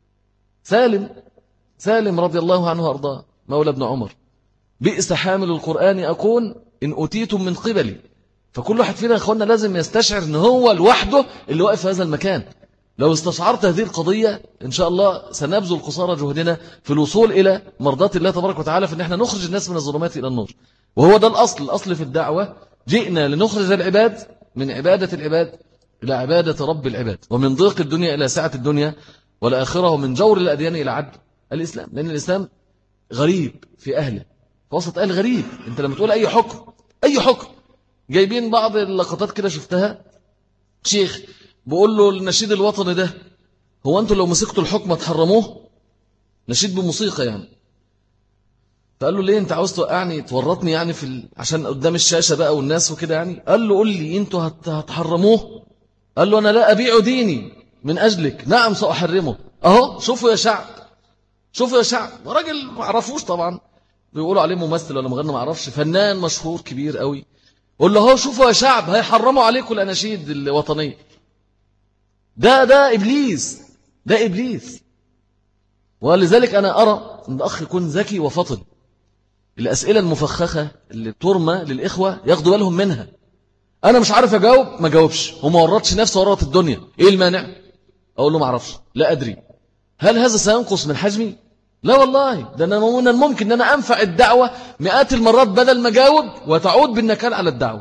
سالم سالم رضي الله عنه وأرضاه مولى ابن عمر. بئس حامل القرآن أكون إن أتيتم من قبلي. فكل واحد فينا يا أخوانا لازم يستشعر أن هو لوحده اللي واقف في هذا المكان. لو استشعرت هذه القضية إن شاء الله سنبذل قصارى جهدنا في الوصول إلى مرضات الله تبارك وتعالى، في أن احنا نخرج الناس من الظلمات إلى النور. وهو ده الأصل الأصل في الدعوة. جئنا لنخرج العباد من عبادة العباد إلى عبادة رب العباد، ومن ضيق الدنيا إلى سعة الدنيا والآخرة، ومن جور الأديان إلى عدل الإسلام. لأن الإسلام غريب في أهله، في وسط أهل غريب. أنت لما تقول أي حكم أي حكم جايبين بعض اللقطات كده شفتها، شيخ بقول له النشيد الوطني ده هو أنتوا لو مسكتوا الحكم تحرموه؟ نشيد بموسيقى يعني. فقال له ليه أنت عاوز توقعني تورطني يعني في ال... عشان قدام الشاشة بقى والناس وكده يعني. قال له قل لي أنتوا هت... هتحرموه؟ قال له أنا لا أبيع ديني من أجلك، نعم سأحرمه. أهو شوفوا يا شعب شوفوا يا شعب. راجل ما عرفوش طبعا، بيقولوا عليه ممثل ولا مغني ما عرفش، فنان مشهور كبير قوي. قول له هو شوفوا يا شعب هيحرموا عليكم الأناشيد الوطنية. ده ده إبليس ده إبليس. ولذلك أنا أرى أن الأخ يكون ذكي وفطن. الأسئلة المفخخة اللي ترمى للإخوة ياخدوا بالهم منها. أنا مش عارف أجاوب ما جاوبش وما ورطش نفسه ورط الدنيا. إيه المانع؟ أقول له ما أعرفش لا أدري. هل هذا سينقص من حجمي؟ لا والله، ده أنا من الممكن أن أنا أنفع الدعوة مئات المرات بدل ما جاوب وتعود بالنكال على الدعوة.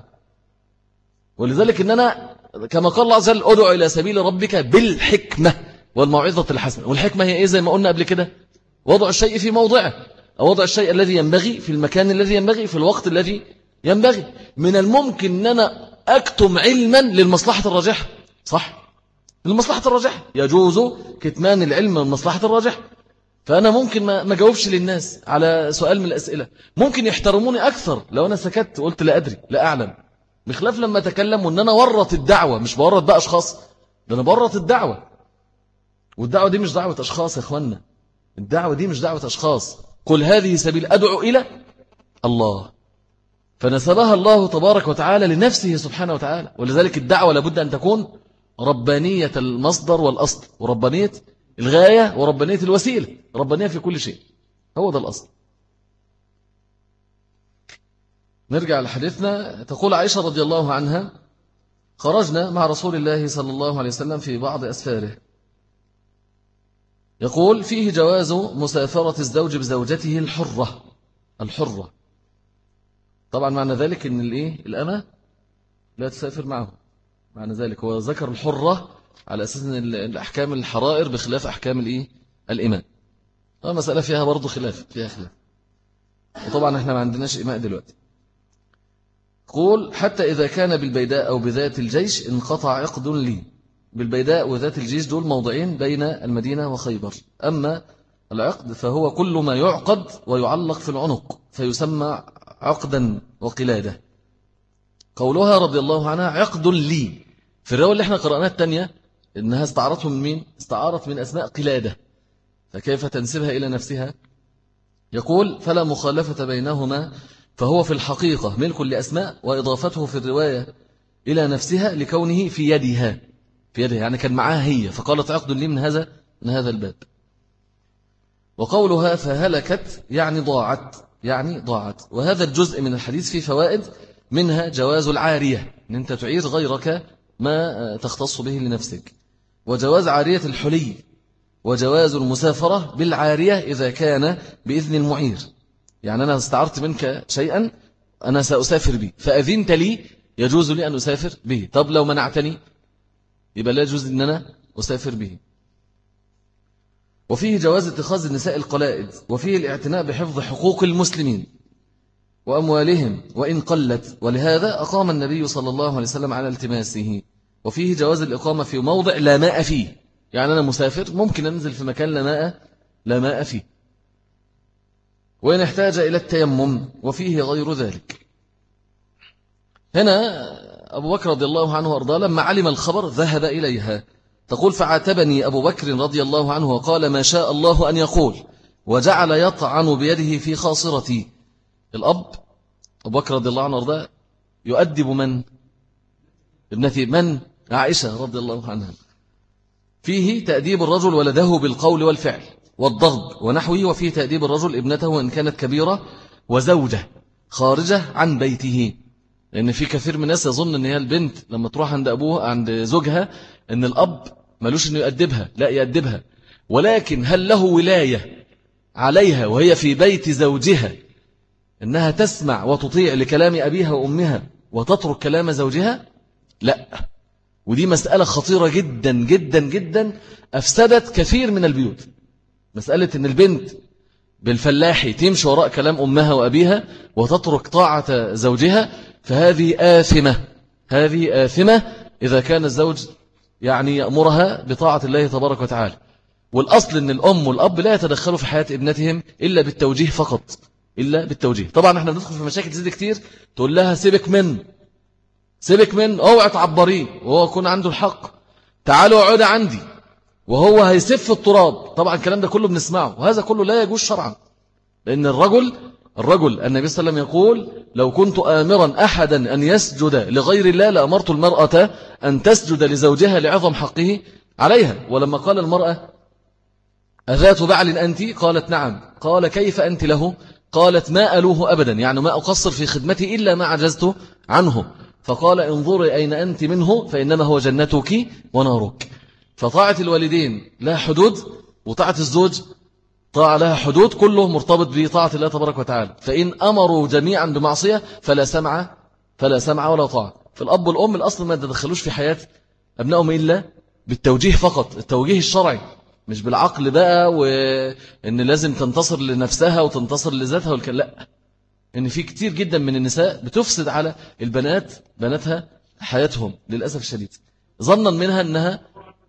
ولذلك أن أنا كما قال الله عز وجل أدعو إلى سبيل ربك بالحكمة والموعظة الحسنة. والحكمة هي إيه؟ زي ما قلنا قبل كده، وضع الشيء في موضعه، أو وضع الشيء الذي ينبغي في المكان الذي ينبغي في الوقت الذي ينبغي. من الممكن أن أنا أكتم علما للمصلحة الراجحة، صح؟ للمصلحة الراجحة يجوز كتمان العلم للمصلحة الراجحة. فأنا ممكن ما جاوبش للناس على سؤال من الأسئلة، ممكن يحترموني أكثر لو أنا سكت وقلت لا أدري لا أعلم، بخلاف لما أتكلم وأن أنا ورط الدعوة. مش بورط بقى أشخاص، ده أنا بورط الدعوة. والدعوة دي مش دعوة أشخاص يا إخوانا، الدعوة دي مش دعوة أشخاص. قل هذه سبيل أدعو إلى الله، فنسبها الله تبارك وتعالى لنفسه سبحانه وتعالى. ولذلك الدعوة لابد أن تكون ربانية المصدر والأصل، وربانية الغاية وربانية الوسيلة، ربانية في كل شيء. هو ده الأصل. نرجع لحديثنا. تقول عائشة رضي الله عنها: خرجنا مع رسول الله صلى الله عليه وسلم في بعض أسفاره، يقول فيه جواز مسافرة الزوج بزوجته الحرة الحرة طبعا معنى ذلك أن الإيه؟ الأمة لا تسافر معه. معنى ذلك هو ذكر الحرة على أساس أن الأحكام الحرائر بخلاف أحكام الإيه؟ الإماء. مسألة فيها برضو خلاف فيها خلاف وطبعا احنا ما عندناش إماء دلوقتي. قول حتى إذا كان بالبيداء أو بذات الجيش انقطع عقد لي. بالبيداء وذات الجيش دول موضعين بين المدينة وخيبر. أما العقد فهو كل ما يعقد ويعلق في العنق فيسمى عقدا وقلادة. قولها رضي الله عنها عقد لي، في الرواية اللي احنا قرأناها الثانية إنها استعارته من مين؟ استعارت من أسماء قلادة، فكيف تنسبها إلى نفسها؟ يقول فلا مخالفة بينهما، فهو في الحقيقة ملك لأسماء، وإضافته في الرواية إلى نفسها لكونه في يدها في يدها يعني كان معاها هي، فقالت عقد لي من هذا من هذا الباب. وقولها فهلكت يعني ضاعت يعني ضاعت. وهذا الجزء من الحديث فيه فوائد منها جواز العارية، أن أنت تعير غيرك ما تختص به لنفسك، وجواز عارية الحلي، وجواز المسافرة بالعارية إذا كان بإذن المعير. يعني أنا استعرت منك شيئا أنا سأسافر به فأذنت لي يجوز لي أن أسافر به. طب لو منعتني يبقى لا يجوز أن أنا أسافر به. وفيه جواز اتخاذ النساء القلائد، وفيه الاعتناء بحفظ حقوق المسلمين وأموالهم وإن قلت، ولهذا أقام النبي صلى الله عليه وسلم على التماسه. وفيه جواز الإقامة في موضع لا ماء فيه، يعني أنا مسافر ممكن أنزل في مكان لا ماء لا ماء فيه، وإن احتاج إلى التيمم، وفيه غير ذلك. هنا أبو بكر رضي الله عنه وأرضاه لما علم الخبر ذهب إليها. تقول فعاتبني أبو بكر رضي الله عنه وقال ما شاء الله أن يقول، وجعل يطعن بيده في خاصرتي. الأب أبو بكر رضي الله عنه وأرضاه يؤدب من؟ ابنتي من؟ عائشة رضي الله عنها. فيه تأديب الرجل ولده بالقول والفعل والضرب ونحوه، وفيه تأديب الرجل ابنته إن كانت كبيرة وزوجة خارجة عن بيته. لأن في كثير من الناس يظن أن هي البنت لما تروح عند أبوها عند زوجها أن الأب ملوش أنه يأدبها، لا يأدبها، ولكن هل له ولاية عليها وهي في بيت زوجها أنها تسمع وتطيع لكلام أبيها وأمها وتترك كلام زوجها؟ لا. ودي مسألة خطيرة جدا جدا جدا أفسدت كثير من البيوت. مسألة أن البنت بالفلاحي تمشي وراء كلام أمها وأبيها وتترك طاعة زوجها، فهذه آثمة، هذه آثمة إذا كان الزوج يعني يأمرها بطاعة الله تبارك وتعالى. والأصل أن الأم والأب لا يتدخلوا في حياة ابنتهم إلا بالتوجيه فقط، إلا بالتوجيه. طبعا احنا بندخل في مشاكل زي كتير، تقول لها سيبك من سيبك من اوعى تعبريه وهو يكون عنده الحق، تعالوا اقعدوا عندي وهو هيسف التراب. طبعا الكلام ده كله بنسمعه، وهذا كله لا يجوز شرعا. لأن الرجل الرجل النبي صلى الله عليه وسلم يقول لو كنت آمرا أحدا أن يسجد لغير الله لأمرت المرأة أن تسجد لزوجها لعظم حقه عليها. ولما قال المرأة أذات بعل أنت؟ قالت نعم. قال كيف أنت له؟ قالت ما ألوه أبدا، يعني ما أقصر في خدمتي إلا ما عجزت عنه. فقال انظري أين أنت منه فإنما هو جنتك ونارك. فطاعة الوالدين لها حدود، وطاعة الزوج طاعة لها حدود، كله مرتبط بطاعة الله تبارك وتعالى. فإن أمروا جميعا بمعصية فلا سمع فلا سمع ولا طاعة. فالأب والأم الأصل ما تدخلوش في حياة أبنائهم إلا بالتوجيه فقط، التوجيه الشرعي، مش بالعقل بقى وإن لازم تنتصر لنفسها وتنتصر لذاتها والكلام. لا، إن في كتير جدا من النساء بتفسد على البنات بناتها حياتهم للأسف الشديد، ظنا منها أنها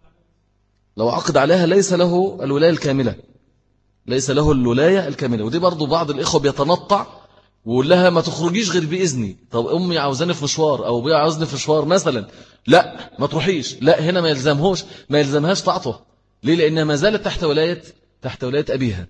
لو عقد عليها ليس له الولاية الكاملة، ليس له الولاية الكاملة. ودي برضو بعض الإخوة بيتنطع ويقول لها ما تخرجيش غير بإذني. طب أمي عاوزاني في مشوار أو أبويا عاوزني في مشوار مثلا، لا ما تروحيش. لا، هنا ما يلزمهوش ما يلزمهاش طاعته. ليه؟ لأنها ما زالت تحت ولاية تحت ولاية أبيها.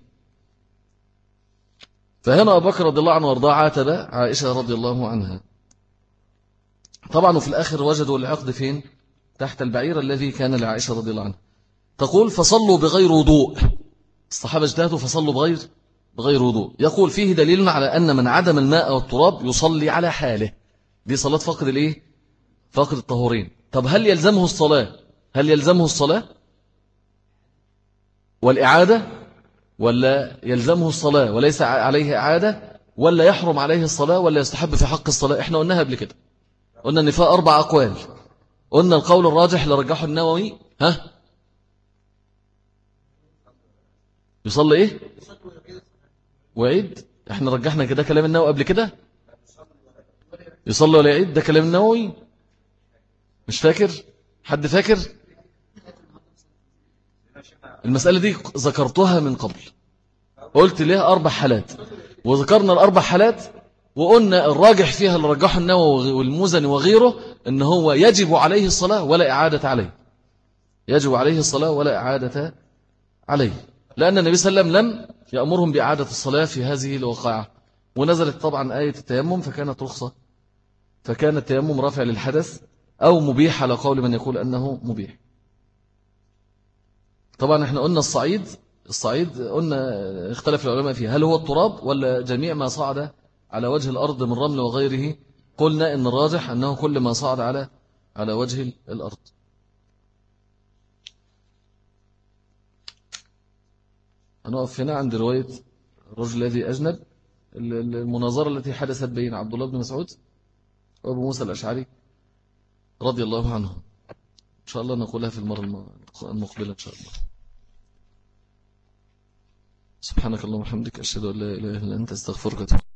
فهنا أبو بكر رضي الله عنه وارضاه عاتب عائشة رضي الله عنها. طبعا وفي الآخر وجدوا العقد فين؟ تحت البعير الذي كان لعائشة رضي الله عنها. تقول فصلوا بغير وضوء، الصحابة اجتهدوا فصلوا بغير بغير وضوء. يقول فيه دليل على أن من عدم الماء والتراب يصلي على حاله. دي صلاة فقد الإيه؟ فقد الطهورين. طب هل يلزمه الصلاة هل يلزمه الصلاة والإعادة، ولا يلزمه الصلاة وليس عليه إعادة، ولا يحرم عليه الصلاة، ولا يستحب في حق الصلاة؟ احنا قلناها قبل كده، قلنا ان فيها أربع أقوال. قلنا القول الراجح لرجحه النووي ها يصلي ايه ويعيد. احنا رجحنا كده كلام النووي قبل كده، يصلي ولا يعيد، ده كلام النووي. مش فاكر؟ حد فاكر؟ المسألة دي ذكرتها من قبل، قلت ليها أربع حالات، وذكرنا الأربع حالات، وقلنا الراجح فيها اللي رجحه النووي والمزني وغيره إن هو يجب عليه الصلاة ولا إعادة عليه، يجب عليه الصلاة ولا إعادة عليه، لأن النبي صلى الله عليه وسلم لم يأمرهم بإعادة الصلاة في هذه الواقعة. ونزلت طبعا آية التيمم فكانت رخصة، فكان التيمم رافع للحدث أو مبيح على قول من يقول أنه مبيح. طبعا احنا قلنا الصعيد الصعيد قلنا اختلف العلماء فيه، هل هو التراب ولا جميع ما صعد على وجه الأرض من رمل وغيره قلنا إن الراجح أنه كل ما صعد على على وجه الأرض. هنقف هنا عند رواية الرجل الذي أجنب، المناظرة التي حدثت بين عبد الله بن مسعود وأبو موسى الأشعري رضي الله عنه. إن شاء الله نقولها في المرة المقبلة إن شاء الله. سبحانك اللهم وبحمدك أشهد أن لا إله إلا أنت أستغفرك.